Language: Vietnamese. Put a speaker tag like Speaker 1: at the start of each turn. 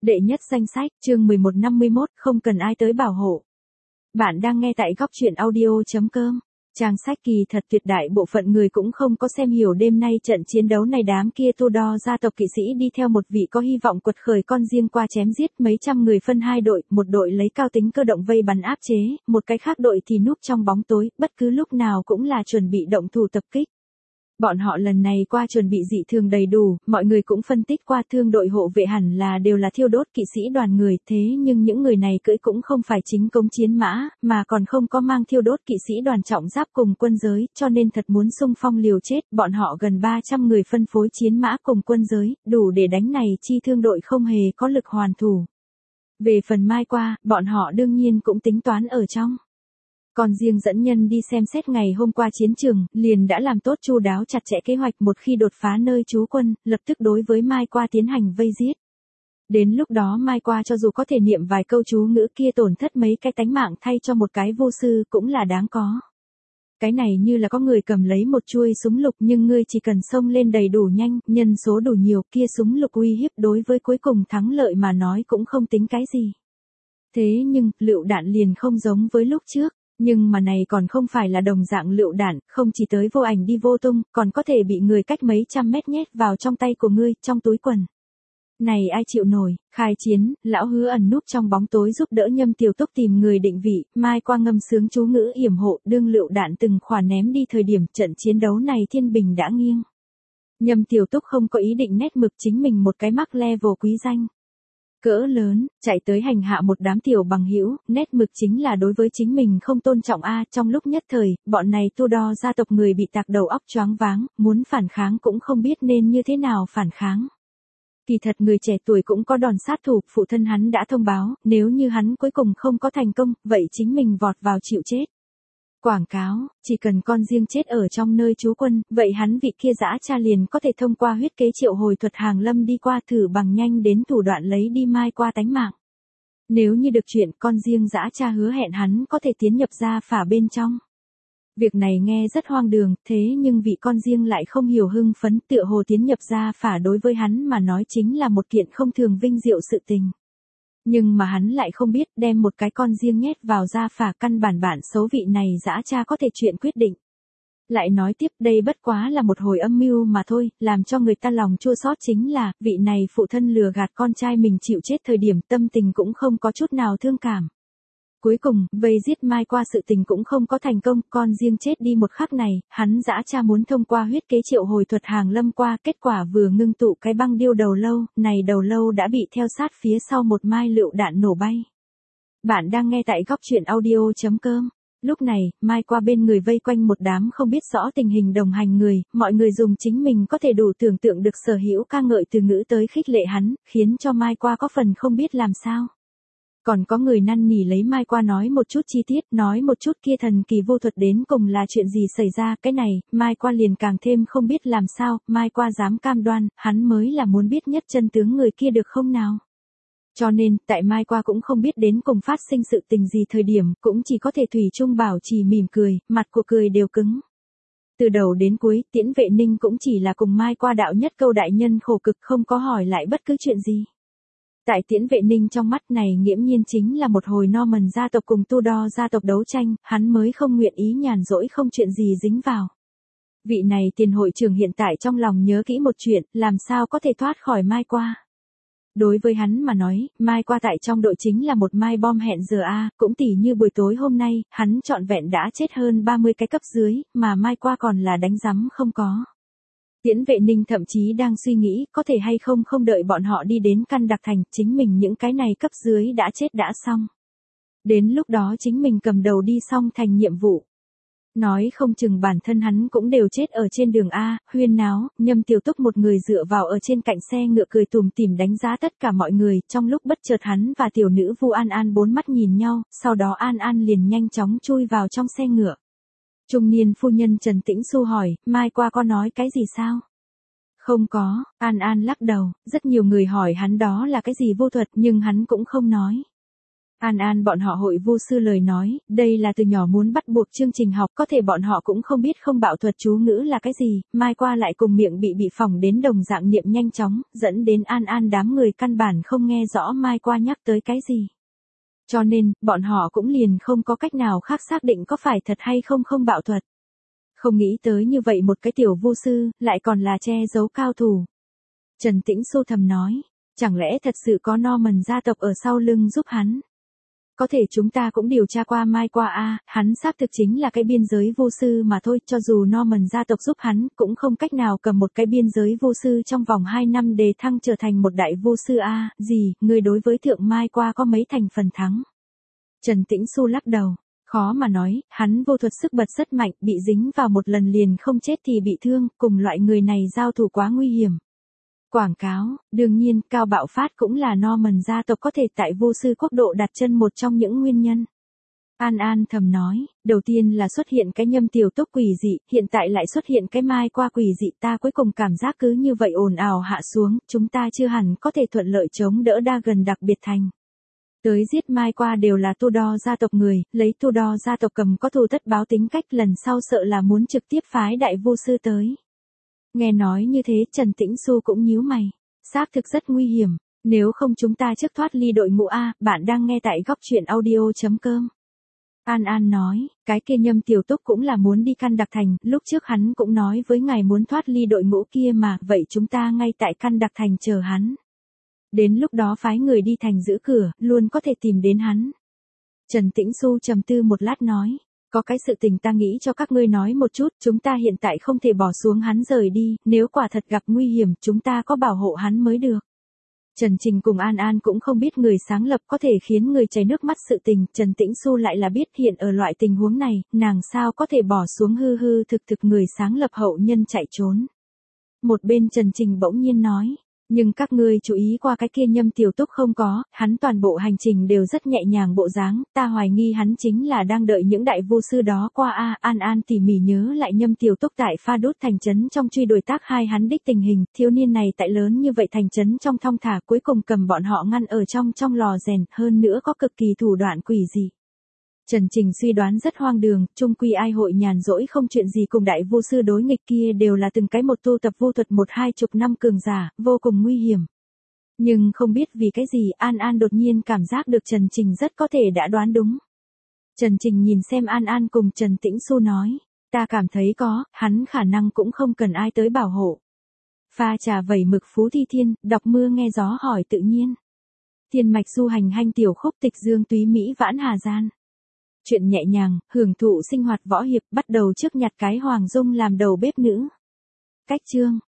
Speaker 1: Đệ nhất danh sách, chương 1151, không cần ai tới bảo hộ. Bạn đang nghe tại góc truyện audio.com. Trang sách kỳ thật tuyệt đại bộ phận người cũng không có xem hiểu đêm nay trận chiến đấu này. Đám kia Tudor gia tộc kỵ sĩ đi theo một vị có hy vọng quật khởi con riêng qua chém giết mấy trăm người phân hai đội, một đội lấy cao tính cơ động vây bắn áp chế, một cái khác đội thì núp trong bóng tối, bất cứ lúc nào cũng là chuẩn bị động thủ tập kích. Bọn họ lần này qua chuẩn bị dị thường đầy đủ, mọi người cũng phân tích qua thương đội hộ vệ hẳn là đều là thiêu đốt kỵ sĩ đoàn người, thế nhưng những người này cưỡi cũng không phải chính cống chiến mã, mà còn không có mang thiêu đốt kỵ sĩ đoàn trọng giáp cùng quân giới, cho nên thật muốn xung phong liều chết, bọn họ gần 300 người phân phối chiến mã cùng quân giới, đủ để đánh này chi thương đội không hề có lực hoàn thủ. Về phần Mai Qua, bọn họ đương nhiên cũng tính toán ở trong. Còn riêng dẫn nhân đi xem xét ngày hôm qua chiến trường, liền đã làm tốt chu đáo chặt chẽ kế hoạch một khi đột phá nơi trú quân, lập tức đối với Mai Qua tiến hành vây giết. Đến lúc đó Mai Qua cho dù có thể niệm vài câu chú ngữ kia tổn thất mấy cái tánh mạng thay cho một cái vô sư cũng là đáng có. Cái này như là có người cầm lấy một chuôi súng lục nhưng ngươi chỉ cần xông lên đầy đủ nhanh, nhân số đủ nhiều kia súng lục uy hiếp đối với cuối cùng thắng lợi mà nói cũng không tính cái gì. Thế nhưng, lựu đạn liền không giống với lúc trước. Nhưng mà này còn không phải là đồng dạng lựu đạn, không chỉ tới vô ảnh đi vô tung, còn có thể bị người cách mấy trăm mét nhét vào trong tay của ngươi, trong túi quần. Này ai chịu nổi, khai chiến, lão Hứa ẩn núp trong bóng tối giúp đỡ Nhâm Tiểu Túc tìm người định vị, Mai Qua ngâm sướng chú ngữ yểm hộ, đương lựu đạn từng khỏa ném đi thời điểm trận chiến đấu này thiên bình đã nghiêng. Nhâm Tiểu Túc không có ý định nét mực chính mình một cái mắc level quý danh. Cỡ lớn, chạy tới hành hạ một đám tiểu bằng hữu, nét mực chính là đối với chính mình không tôn trọng trong lúc nhất thời, bọn này Tudor gia tộc người bị tạc đầu óc choáng váng, muốn phản kháng cũng không biết nên như thế nào phản kháng. Kỳ thật người trẻ tuổi cũng có đòn sát thủ, phụ thân hắn đã thông báo, nếu như hắn cuối cùng không có thành công, vậy chính mình vọt vào chịu chết. Quảng cáo, chỉ cần con riêng chết ở trong nơi trú quân, vậy hắn vị kia dã cha liền có thể thông qua huyết kế triệu hồi thuật hàng lâm đi qua thử bằng nhanh đến thủ đoạn lấy đi Mai Qua tánh mạng. Nếu như được chuyện con riêng dã cha hứa hẹn hắn có thể tiến nhập gia phả bên trong. Việc này nghe rất hoang đường, thế nhưng vị con riêng lại không hiểu hưng phấn, tựa hồ tiến nhập gia phả đối với hắn mà nói chính là một kiện không thường vinh diệu sự tình. Nhưng mà hắn lại không biết đem một cái con riêng nhét vào gia phả căn bản xấu vị này dã cha có thể chuyện quyết định. Lại nói tiếp đây bất quá là một hồi âm mưu mà thôi, làm cho người ta lòng chua xót chính là, vị này phụ thân lừa gạt con trai mình chịu chết thời điểm tâm tình cũng không có chút nào thương cảm. Cuối cùng, vây giết Mai Qua sự tình cũng không có thành công, con riêng chết đi một khắc này, hắn dã cha muốn thông qua huyết kế triệu hồi thuật hàng lâm qua, kết quả vừa ngưng tụ cái băng điêu đầu lâu, này đầu lâu đã bị theo sát phía sau một mai lựu đạn nổ bay. Bạn đang nghe tại góc truyện audio.com. Lúc này, Mai Qua bên người vây quanh một đám không biết rõ tình hình đồng hành người, mọi người dùng chính mình có thể đủ tưởng tượng được sở hữu ca ngợi từ ngữ tới khích lệ hắn, khiến cho Mai Qua có phần không biết làm sao. Còn có người năn nỉ lấy Mai Qua nói một chút chi tiết, nói một chút kia thần kỳ vô thuật đến cùng là chuyện gì xảy ra, cái này, Mai Qua liền càng thêm không biết làm sao, Mai Qua dám cam đoan, hắn mới là muốn biết nhất chân tướng người kia được không nào. Cho nên, tại Mai Qua cũng không biết đến cùng phát sinh sự tình gì thời điểm, cũng chỉ có thể thủy chung bảo trì mỉm cười, mặt của cười đều cứng. Từ đầu đến cuối, Tiễn Vệ Ninh cũng chỉ là cùng Mai Qua đạo nhất câu đại nhân khổ cực không có hỏi lại bất cứ chuyện gì. Tại Tiễn Vệ Ninh trong mắt này nghiễm nhiên chính là một hồi Norman gia tộc cùng Tudor gia tộc đấu tranh, hắn mới không nguyện ý nhàn rỗi không chuyện gì dính vào. Vị này tiền hội trưởng hiện tại trong lòng nhớ kỹ một chuyện, làm sao có thể thoát khỏi Mai Qua. Đối với hắn mà nói, Mai Qua tại trong đội chính là một mai bom hẹn giờ cũng tỉ như buổi tối hôm nay, hắn trọn vẹn đã chết hơn 30 cái cấp dưới, mà Mai Qua còn là đánh rắm không có. Tiễn Vệ Ninh thậm chí đang suy nghĩ có thể hay không đợi bọn họ đi đến căn đặc thành, chính mình những cái này cấp dưới đã chết đã xong. Đến lúc đó chính mình cầm đầu đi xong thành nhiệm vụ. Nói không chừng bản thân hắn cũng đều chết ở trên đường huyên náo, Nhâm Tiểu Túc một người dựa vào ở trên cạnh xe ngựa cười tùm tìm đánh giá tất cả mọi người, trong lúc bất chợt hắn và tiểu nữ Vu An An bốn mắt nhìn nhau, sau đó An An liền nhanh chóng chui vào trong xe ngựa. Trung niên phu nhân Trần Tĩnh Xu hỏi, Mai Qua có nói cái gì sao? Không có, An An lắc đầu, rất nhiều người hỏi hắn đó là cái gì vô thuật nhưng hắn cũng không nói. An An bọn họ hội vô sư lời nói, đây là từ nhỏ muốn bắt buộc chương trình học, có thể bọn họ cũng không biết không bạo thuật chú ngữ là cái gì, mai qua lại cùng miệng bị phỏng đến đồng dạng niệm nhanh chóng, dẫn đến An An đám người căn bản không nghe rõ mai qua nhắc tới cái gì. Cho nên, bọn họ cũng liền không có cách nào khác xác định có phải thật hay không bạo thuật. Không nghĩ tới như vậy một cái tiểu vô sư, lại còn là che giấu cao thủ. Trần Tĩnh Xu thầm nói, chẳng lẽ thật sự có Norman gia tộc ở sau lưng giúp hắn? Có thể chúng ta cũng điều tra qua mai qua hắn xác thực chính là cái biên giới vô sư mà thôi, cho dù Norman gia tộc giúp hắn, cũng không cách nào cầm một cái biên giới vô sư trong vòng 2 năm đề thăng trở thành một đại vô sư gì, người đối với thượng mai qua có mấy thành phần thắng. Trần Tĩnh Xu lắc đầu, khó mà nói, hắn vô thuật sức bật rất mạnh, bị dính vào một lần liền không chết thì bị thương, cùng loại người này giao thủ quá nguy hiểm. Quảng cáo, đương nhiên, cao bạo phát cũng là Norman gia tộc có thể tại vô sư quốc độ đặt chân một trong những nguyên nhân. An An thầm nói, đầu tiên là xuất hiện cái Nhâm Tiểu Túc quỷ dị, hiện tại lại xuất hiện cái mai qua quỷ dị, ta cuối cùng cảm giác cứ như vậy ồn ào hạ xuống, chúng ta chưa hẳn có thể thuận lợi chống đỡ đa gần đặc biệt thành. Tới giết mai qua đều là Tudor gia tộc người, lấy Tudor gia tộc cầm có thù tất báo tính cách, lần sau sợ là muốn trực tiếp phái đại vô sư tới. Nghe nói như thế Trần Tĩnh Xu cũng nhíu mày, xác thực rất nguy hiểm, nếu không chúng ta trước thoát ly đội ngũ bạn đang nghe tại góc truyện audio.com. An An nói, cái kia Nhâm Tiểu Túc cũng là muốn đi Căn Đặc Thành, lúc trước hắn cũng nói với ngài muốn thoát ly đội ngũ kia mà, vậy chúng ta ngay tại Căn Đặc Thành chờ hắn. Đến lúc đó phái người đi thành giữ cửa, luôn có thể tìm đến hắn. Trần Tĩnh Xu trầm tư một lát nói, có cái sự tình ta nghĩ cho các ngươi nói một chút, chúng ta hiện tại không thể bỏ xuống hắn rời đi, nếu quả thật gặp nguy hiểm, chúng ta có bảo hộ hắn mới được. Trần Trình cùng An An cũng không biết người sáng lập có thể khiến người chảy nước mắt sự tình, Trần Tĩnh Xu lại là biết hiện ở loại tình huống này, nàng sao có thể bỏ xuống hư hư thực thực người sáng lập hậu nhân chạy trốn. Một bên Trần Trình bỗng nhiên nói, nhưng các ngươi chú ý qua cái kia Nhâm Tiểu Túc không có, hắn toàn bộ hành trình đều rất nhẹ nhàng bộ dáng, ta hoài nghi hắn chính là đang đợi những đại vô sư đó qua An An tỉ mỉ nhớ lại Nhâm Tiểu Túc tại Pha Đốt thành trấn trong truy đuổi tác hai hắn đích tình hình, thiếu niên này tại lớn như vậy thành trấn trong thong thả cuối cùng cầm bọn họ ngăn ở trong lò rèn, hơn nữa có cực kỳ thủ đoạn quỷ dị. Trần Trình suy đoán rất hoang đường, chung quy ai hội nhàn rỗi không chuyện gì cùng đại vô sư đối nghịch kia đều là từng cái một tu tập vô thuật 1-20 năm cường giả, vô cùng nguy hiểm. Nhưng không biết vì cái gì An An đột nhiên cảm giác được Trần Trình rất có thể đã đoán đúng. Trần Trình nhìn xem An An cùng Trần Tĩnh Xu nói, ta cảm thấy có, hắn khả năng cũng không cần ai tới bảo hộ. Pha trà vẩy mực Phú Thi Thiên, đọc mưa nghe gió hỏi tự nhiên. Thiên mạch du hành hanh tiểu khúc tịch dương túy Mỹ vãn hà gian. Chuyện nhẹ nhàng, hưởng thụ sinh hoạt võ hiệp, bắt đầu trước nhặt cái Hoàng Dung làm đầu bếp nữ. Cách chương